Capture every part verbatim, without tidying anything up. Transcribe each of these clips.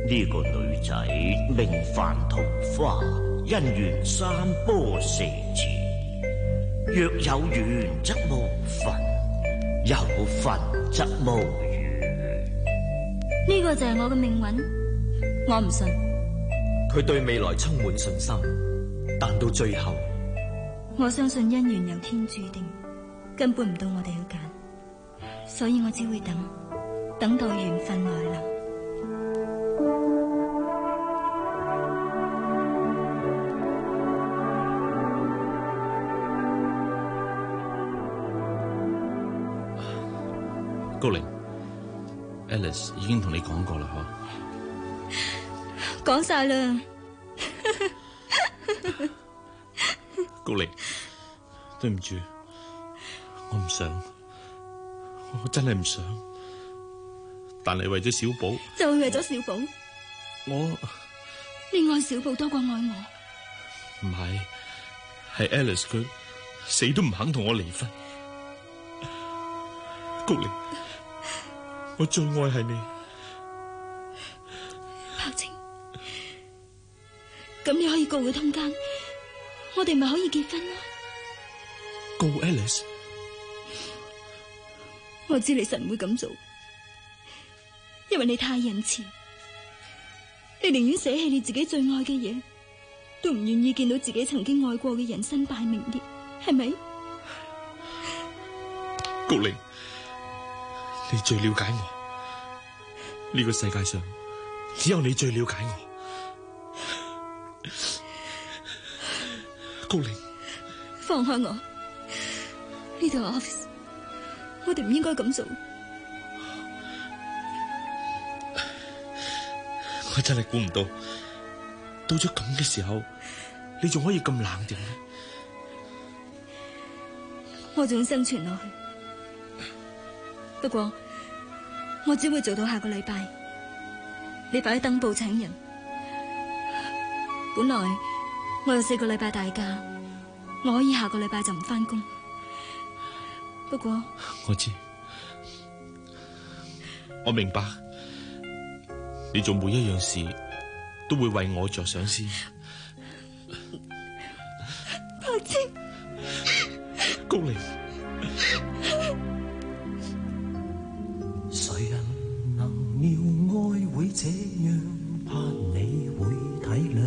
呢個女仔名范桃花，姻緣三波四字，若有緣則無份，有份則無緣。 呢個就係我嘅命運，我唔信。 佢對未來充滿信心，但到最後， 我相信姻緣由天注定，根本唔到我哋去揀，所以我只會等，等待緣分來臨。 高玲 ，Alice 已經同你講過啦， 嗬？講晒啦。 高玲，對唔住，我唔想，我真係唔想，但係為咗小寶， 就係為咗小寶。 我你愛小寶多過愛我？ 唔係，係 Alice 佢死都唔肯同我離婚。高玲，我最愛係你。 柏青，咁你可以告佢通姦，我哋咪可以結婚咯？ 告 Alice？ 我知你實唔會咁做，因為你太仁慈，你寧願捨棄你自己最愛嘅嘢，都唔願意見到自己曾經愛過嘅人身敗名裂，係咪？ 高玲，你最了解我，呢個世界上只有你最了解我。高玲， 放開我，呢度係 office， 我哋唔應該咁做。 我真係估唔到，到咗咁嘅時候，你仲可以咁冷靜呢？ 我仲生存落去，不過我只會做到下個禮拜。你快啲登報請人。本來我有四個禮拜大假，我可以下個禮拜就唔返工。不過我知，我明白，你做每一樣事都會為我着想先。 柏青， 高玲， 誰人能料愛會這樣，怕你會體諒。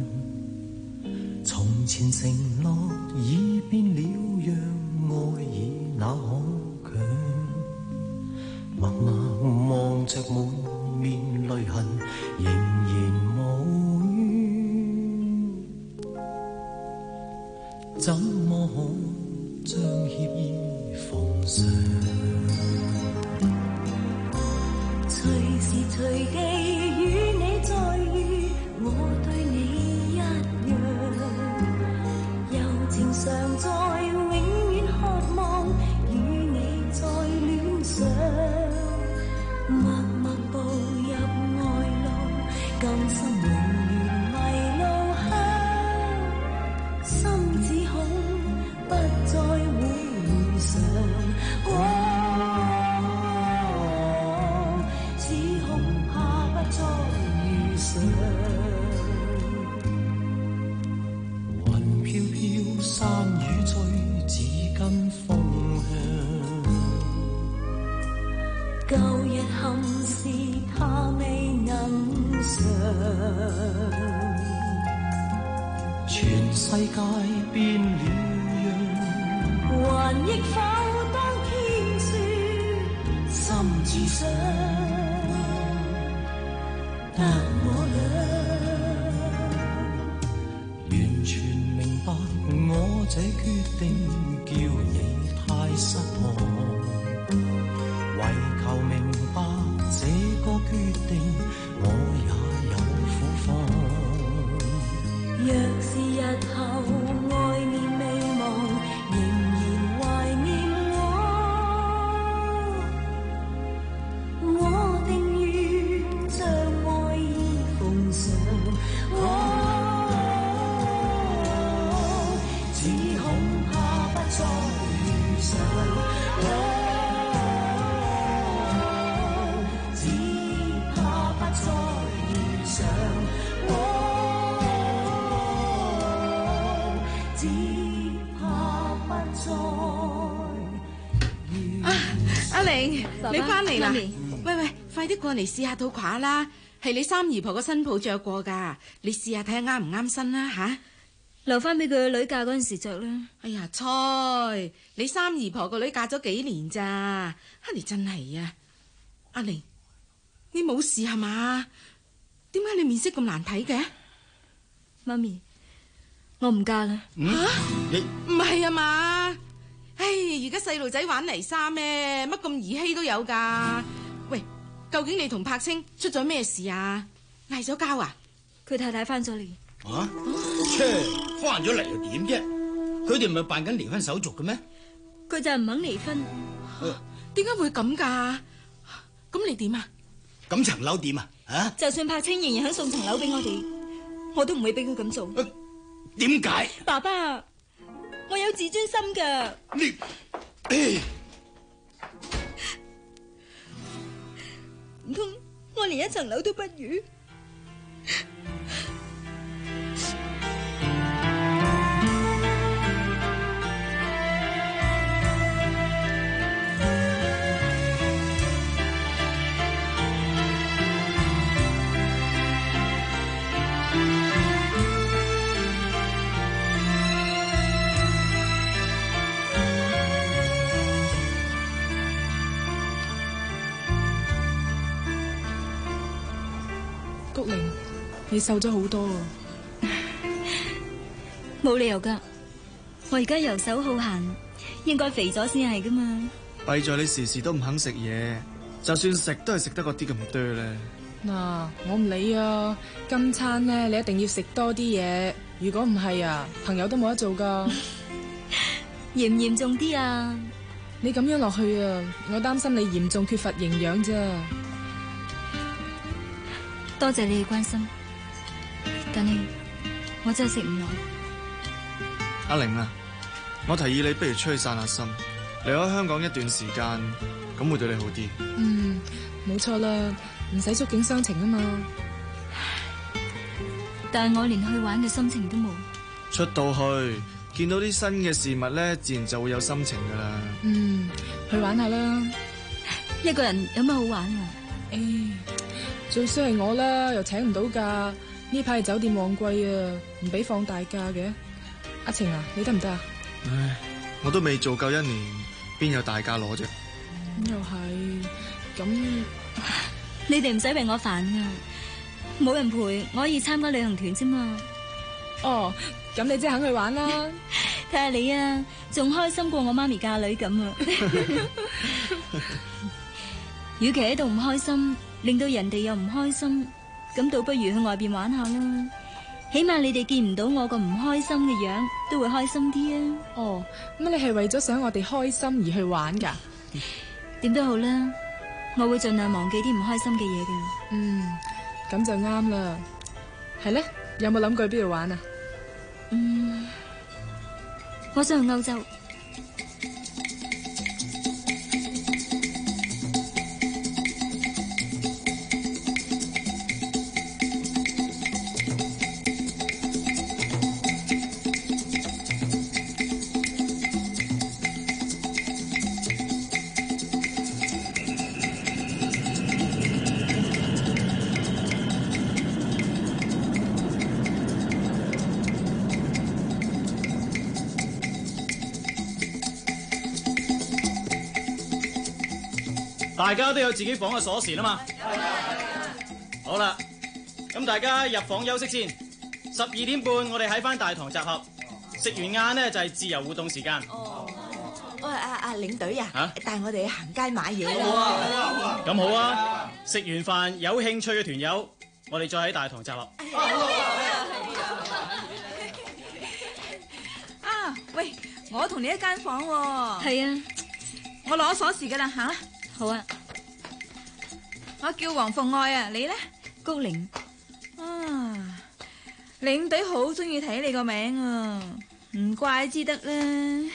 從前承諾已變了樣，愛已那可強？默默望着滿面淚痕，仍然無怨，怎麼可將歉意奉上？隨時隨地與你再遇，我對你一樣，柔情常在，永遠渴望與你再戀上。默默步入愛路，甘心永遠迷路鄉，心只恐不再會如常。哦，只恐怕不再如常。雲飄飄，山雨追，只跟風向。舊日憾事，他未能償。全世界變了樣，還憶否當天說心只想得我倆。完全明白我這決定叫你太失望，為求明白這個決定我也有苦況。若是日後愛念未忘，仍然懷念我，我定願像愛意玲， 爸爸你翻嚟啦！ 媽咪喂喂，快啲過嚟試下套褂啦，係你三姨婆個新抱着過噶，你試下睇下啱唔啱身啦吓。 留翻俾佢個女嫁嗰陣時着啦。 哎呀，菜，你三姨婆個女嫁咗幾年咋？啊，你真係啊！阿玲，你冇事係嘛？點解你面色咁難睇嘅？ 媽咪，我唔嫁啦。 嗯，你唔係啊嘛？唉，而家細路仔玩泥沙咩？乜咁兒戲都有噶？喂，究竟你同柏青出咗咩事啊？嗌咗交啊？ 佢太太翻咗嚟。 啊，切，翻咗嚟又點啫？佢哋唔係辦緊離婚手續嘅咩？ 佢就唔肯離婚。 點解會咁噶？咁你點啊？ 咁層樓點啊？啊？ 就算柏青仍然肯送層樓俾我哋，我都唔會俾佢咁做。 點解？ 爸爸，我有自尊心噶。 你，唉， 唔通我連一層樓都不如？ 谷玲，你瘦咗好多啊！ 冇理由噶，我而家游手好閒，應該肥咗先係噶嘛。 弊在你時時都唔肯食嘢，就算食都係食得嗰啲咁多咧。 嗱，我唔理啊，今餐咧你一定要食多啲嘢，如果唔係啊，朋友都冇得做噶。 嚴唔嚴重啲啊？ 你咁樣落去啊，我擔心你嚴重缺乏營養啫。 多謝你嘅關心，但係我真係食唔落。 阿玲啊，我提議你不如出去散下心，離開香港一段時間，咁會對你好啲。 嗯，冇錯啦，唔使觸景傷情啊嘛。 但係我連去玩嘅心情都冇。 出到去見到啲新嘅事物咧，自然就會有心情噶啦。 嗯，去玩下啦。 一個人有乜好玩啊？ 誒、哎，最衰係我啦，又請唔到假。呢排酒店旺季啊，唔俾放大假嘅。阿晴啊，你得唔得啊？ 唉，我都未做夠一年，邊有大假攞啫？ 咁又係，咁你哋唔使為我煩噶，冇人陪，我可以參加旅行團啫嘛。 哦，咁你即係肯去玩啦？ 睇下你啊，仲開心過我媽咪嫁女咁啊！與其喺度唔開心，令到人哋又唔開心，咁倒不如去外邊玩下啦。起碼你哋見唔到我個唔開心嘅樣，都會開心啲啊！ 哦，乜你係為咗想我哋開心而去玩噶？ 點都好啦，我會盡量忘記啲唔開心嘅嘢嘅。 嗯，咁就啱啦。係咧，有冇諗過去邊度玩啊？ 嗯，我想去歐洲。 大家都有自己房嘅鎖匙啦嘛。好啦，咁大家入房休息先。十二點半我哋喺翻大堂集合，食完晏呢就係自由活動時間。 哦，喂，阿阿領隊啊， 啊帶我哋去行街買嘢啦。 好啊，咁好啊。食完飯有興趣嘅團友，我哋再喺大堂集合。 啊，喂，我同你一間房喎。 係啊， 我攞鎖匙噶啦，行啦。 好啊。 我叫黃鳳愛啊，你咧？ 高玲。 啊，領隊好中意睇你個名啊，唔怪之得啦。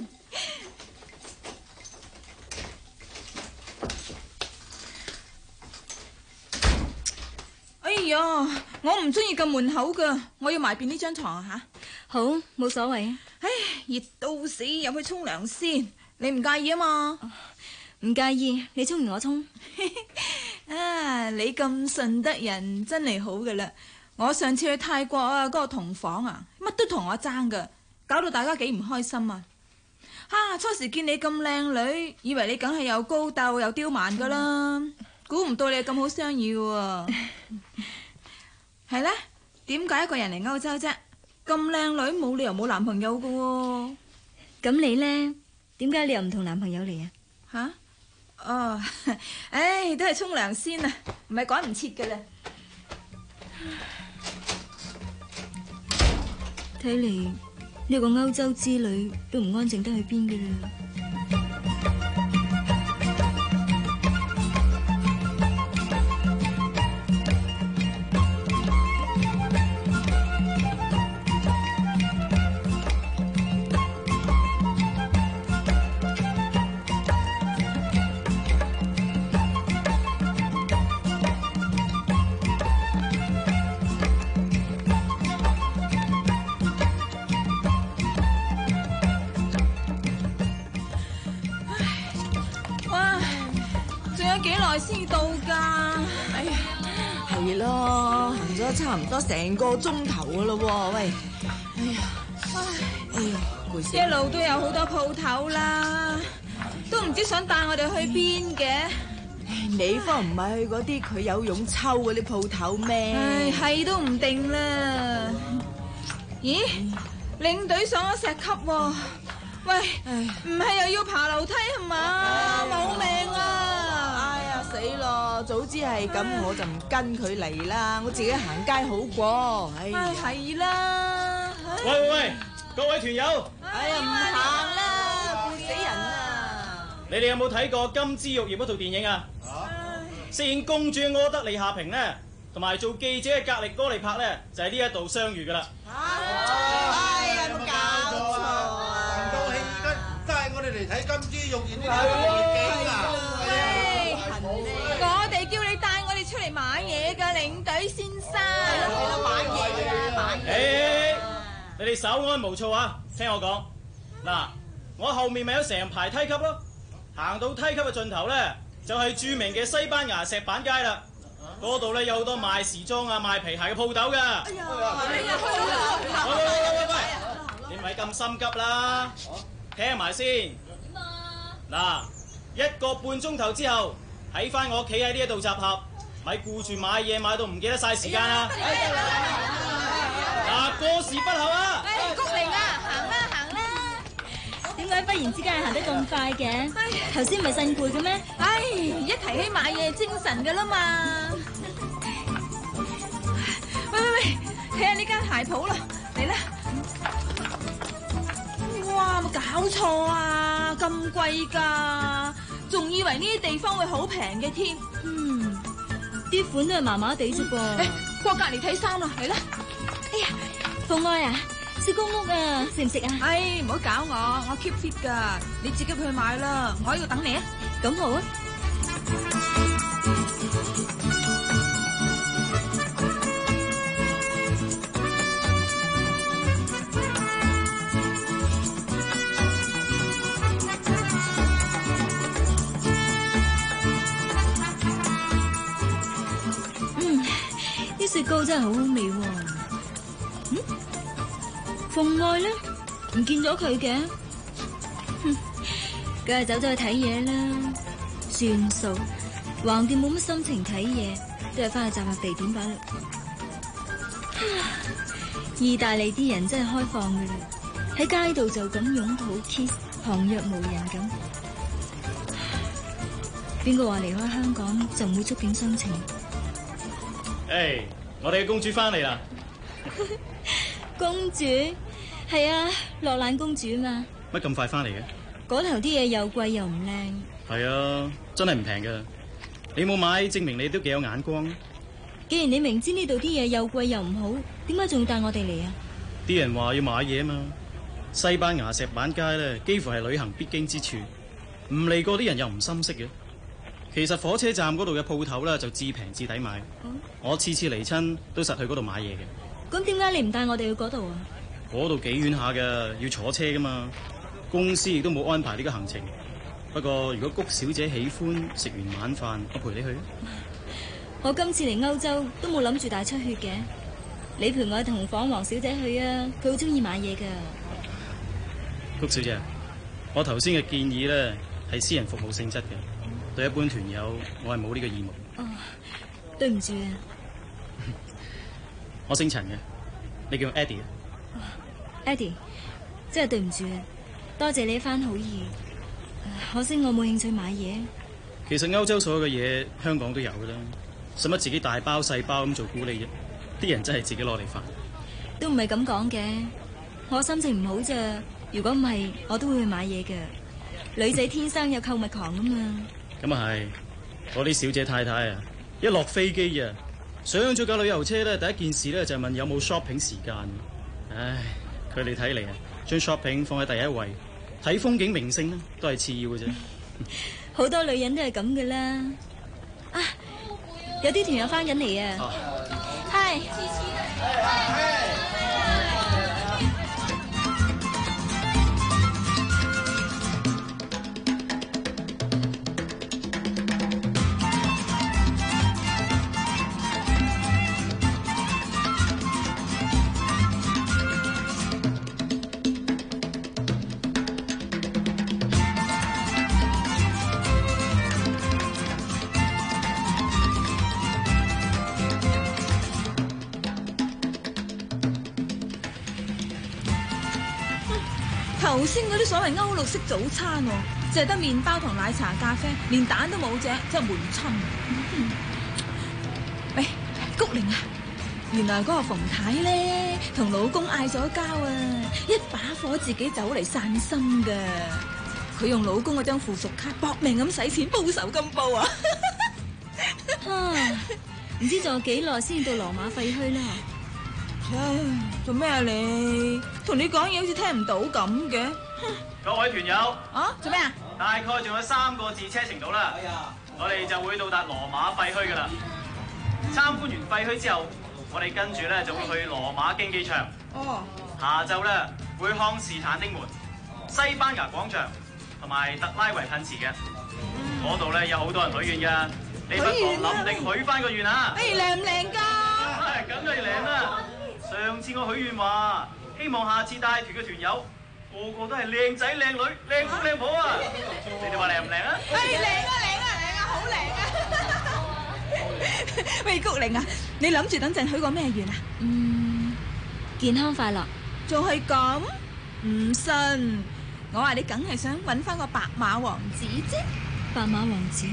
哎呀，我唔中意撳門口噶，我要埋邊呢張床啊吓。 好，冇所謂啊。 唉，熱到死，入去沖涼先。你唔介意啊嘛？ 唔介意，你沖完我沖。 啊，你咁順得人真係好噶啦！我上次去泰國啊，嗰個同房啊，乜都同我爭噶，搞到大家幾唔開心啊！啊，初時見你咁靚女，以為你梗係又高竇又刁蠻噶啦，估唔到你咁好相遇喎。係呢？點解一個人嚟歐洲啫？咁靚女冇理由冇男朋友噶喎。 咁你呢？點解你又唔同男朋友嚟啊？ 吓？哦，唉，都係沖涼先啊，唔係趕唔切噶啦。 睇嚟呢個歐洲之旅都唔安靜得去邊噶啦。 先到噶， 哎呀，係咯，行咗差唔多成個鐘頭噶咯喎，喂，哎呀，哎呀，攰死！ 一路都有好多鋪頭啦，都唔知想帶我哋去邊嘅。 你方唔係去嗰啲佢有勇抽嗰啲鋪頭咩？ 唉，係都唔定啦。咦，領隊上咗石級喎，喂，唔係又要爬樓梯係嘛？冇命啊！ 死咯！早知係咁，我就唔跟佢嚟啦，我自己行街好過。唉， 係啦。 喂喂喂，各位團友， 哎呀唔行啦，攰死人啊！ 你哋有冇睇過《金枝玉葉》嗰套電影啊？飾演公主嘅柯德莉夏萍呢，同埋做記者嘅格力哥利柏呢，就喺呢一度相遇噶啦。 哎呀，冇搞錯啊！ 成套戲而家都係我哋嚟睇《金枝玉葉》呢套電影啊！ 我哋叫你帶我哋出嚟買嘢噶，領隊先生。 係咯，買嘢啊，買嘢。你哋稍安無躁啊！聽我講，嗱，我後面咪有成排梯級咯，行到梯級嘅盡頭咧，就係著名嘅西班牙石板街啦。嗰度咧有好多賣時裝啊、賣皮鞋嘅鋪頭噶。哎呀，哎呀，喂喂喂喂喂，你咪咁心急啦，聽埋先。點啊？嗱，一個半鐘頭之後。睇翻我企喺呢一度集合，咪顧住買嘢買到唔記得晒時間啦！嗱，過時不候啊！ 誒，谷玲啊，行啦行啦！ 點解忽然之間行得咁快嘅？頭先唔係腎攰嘅咩？ 唉，一提起買嘢精神噶啦嘛！喂喂喂，睇下呢間鞋鋪啦，嚟啦！哇，冇搞錯啊，咁貴㗎！仲以為呢啲地方會好平嘅添， 嗯，啲款都係麻麻地啫噃。 誒，過隔離睇衫啦，嚟啦！ 哎呀，鳳愛啊，雪糕屋啊，食唔食啊？ 哎，唔好搞我，我 keep fit 噶，你自己去買啦，我喺度等你啊。 咁好啊。雪糕真係好好味喎。嗯，鳳愛呢？唔見咗佢嘅，哼，梗係走咗去睇嘢啦。算數，橫掂冇乜心情睇嘢，都係翻去集合地點吧啦。意大利啲人真係開放嘅啦，喺街度就咁擁抱 kiss， 旁若無人咁。邊個話離開香港就唔會觸景傷情？ 誒，hey, 我哋嘅公主翻嚟啦！ 公主係啊，落蘭公主嘛。 乜咁快翻嚟嘅？ 嗰頭啲嘢又貴又唔靚。係啊，真係唔平噶。你冇買，證明你都幾有眼光。 既然你明知呢度啲嘢又貴又唔好，點解仲要帶我哋嚟啊？ 啲人話要買嘢啊嘛。西班牙石板街咧，幾乎係旅行必經之處。唔嚟過啲人又唔心息嘅。其實火車站嗰度嘅鋪頭咧就至平至抵買。嗯、我次次嚟親都實去嗰度買嘢嘅。 咁點解你唔帶我哋去嗰度啊？嗰度幾遠下㗎，要坐車噶嘛。公司亦都冇安排呢個行程。 不過如果谷小姐喜歡，食完晚飯我陪你去。 我今次嚟歐洲都冇諗住大出血嘅，你陪我同房黃小姐去啊，佢好中意買嘢噶。 谷小姐，我頭先嘅建議咧係私人服務性質嘅，對一般團友我係冇呢個義務。 哦，對唔住啊。 我姓陳嘅，你叫 Eddie 啊。 Eddie，真係對唔住啊，多謝你一番好意，可惜我冇興趣買嘢。 其實歐洲所有嘅嘢香港都有噶啦，使乜自己大包細包咁做鼓勵啫？啲人真係自己攞嚟煩。 都唔係咁講嘅，我心情唔好咋。如果唔係，我都會去買嘢嘅。女仔天生有購物狂啊嘛。 咁啊係，我啲小姐太太啊，一落飛機啊，上咗架旅遊車咧，第一件事咧就係問有冇 shopping 時間。唉，佢哋睇嚟啊，將 shopping 放喺第一位，睇風景名勝咧都係次要嘅啫。 好多女人都係咁噶啦。啊，有啲團友翻緊嚟啊。係。 頭先嗰啲所謂歐陸式早餐，淨係得麵包同奶茶、咖啡，連蛋都冇隻，真係悶親。喂，谷玲啊，原來嗰個馮太咧同老公嗌咗交啊，一把火自己走嚟散心噶。佢用老公嗰張附屬卡搏命咁使錢報仇金報啊！ 唔知仲有幾耐先到羅馬廢墟啦？ 唉，做咩啊你？同你講嘢好似聽唔到咁嘅。 各位團友， 啊，做咩啊？ 大概仲有三個字車程到啦，我哋就會到達羅馬廢墟噶啦。參觀完廢墟之後，我哋跟住咧就會去羅馬競技場。 哦。 下晝咧會看士坦丁門、西班牙廣場同埋特拉維噴池嘅。嗰度咧有好多人許願噶，你不妨諗定許翻個願啊！ 哎，靚唔靚㗎？ 梗係靚啦！上次我許願話，希望下次帶團嘅團友個個都係靚仔靚女、靚夫靚婆啊！你哋話靚唔靚啊？ 哎，靚啊靚啊靚啊，好靚啊！喂，谷玲啊，你諗住等陣許個咩願啊？ 嗯，健康快樂。 仲係咁？唔信？我話你梗係想搵翻個白馬王子啫。 白馬王子。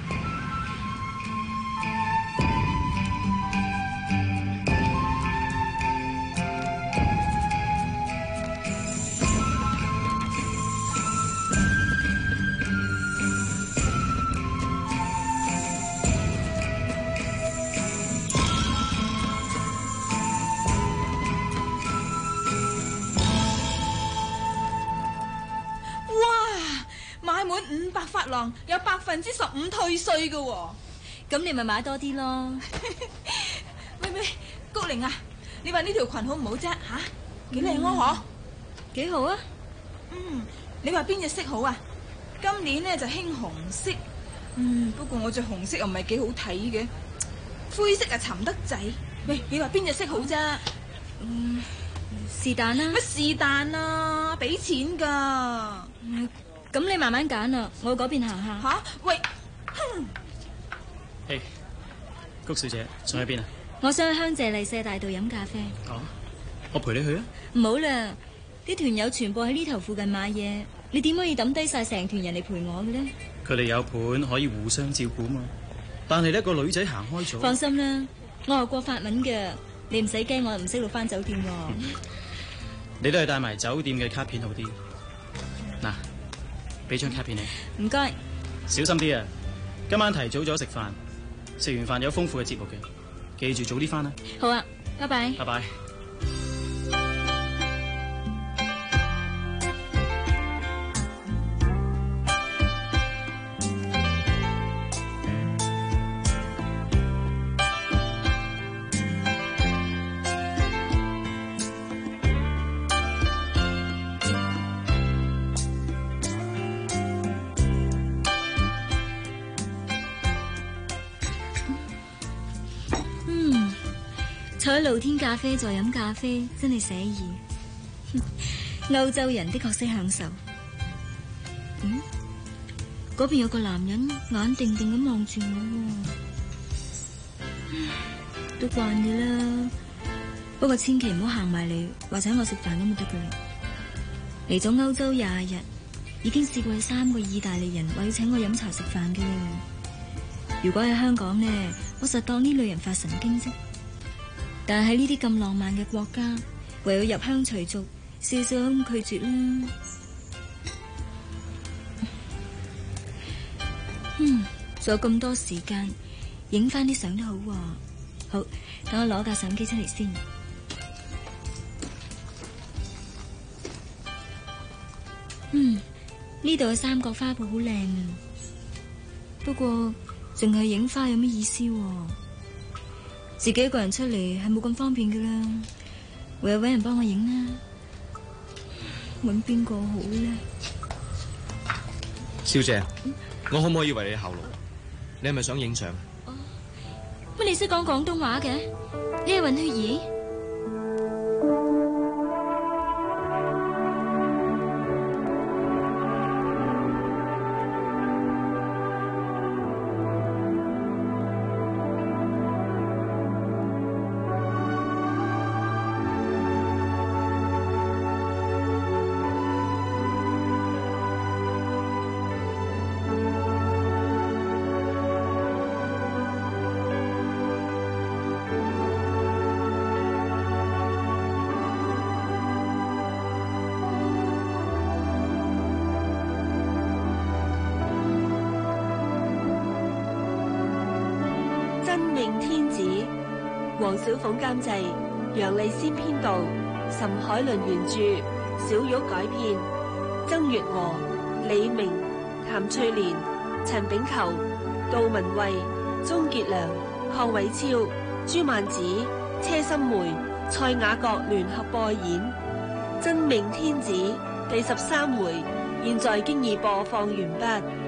五百法郎有百分之十五退稅噶， 咁你咪買多啲咯。 喂喂，谷玲啊，你話呢條裙好唔好啫？吓，幾靚啊嗬？ 幾好啊？ 嗯，你話邊隻色好啊？今年咧就興紅色，嗯，不過我着紅色又唔係幾好睇嘅，灰色啊沉得滯。喂，你話邊隻色好啫？ 嗯，是但啦。 乜是但啊？俾錢噶。 咁你慢慢揀啦，我嗰邊行下。 吓，喂， 嘿，谷小姐，想去邊啊？ 我想去香榭麗舍大道飲咖啡。 哦，我陪你去啊。 唔好啦，啲團友全部喺呢頭附近買嘢，你點可以抌低晒成團人嚟陪我嘅呢？ 佢哋有伴可以互相照顧嘛。但係呢個女仔行開咗。 放心啦，我學過法文嘅，你唔使驚，我唔識到翻酒店喎。 你都係帶埋酒店嘅卡片好啲。嗱。俾張卡片你， 唔該。 小心啲啊！今晚提早咗食飯，食完飯有豐富嘅節目嘅，記住早啲翻啦。 好啊，拜拜。 拜拜。 坐喺露天咖啡座飲咖啡，真係寫意。歐洲人的確識享受。嗯，嗰邊有個男人眼定定咁望住我，都慣嘅啦。不過千祈唔好行埋嚟，或者我食飯咁就得噶啦。嚟咗歐洲廿日，已經試過有三個意大利人話要請我飲茶食飯嘅啦。如果喺香港呢，我實當呢類人發神經啫。但係喺呢啲咁浪漫嘅國家，唯有入鄉隨俗，笑笑咁拒絕啦。嗯，仲有咁多時間，影翻啲相都好喎。好，等我攞架相機出嚟先。嗯，呢度嘅三角花圃好靚啊，不過淨係影花有咩意思喎？自己一個人出嚟係冇咁方便噶啦，唯有搵人幫我影啦。搵邊個好咧？ 小姐，嗯、我可唔可以為你效勞？你係咪想影相？ 乜你識講廣東話嘅？你係尹雪兒？ 真命天子，黃小鳳監製，楊麗仙編導，岑海倫原著，小玉改編，曾月娥、李明、譚翠蓮、陳炳球、杜文蔚、鍾傑良、鄺偉超、朱曼子、車心梅、蔡雅閣聯合播演《真命天子》第十三回，現在經已播放完畢。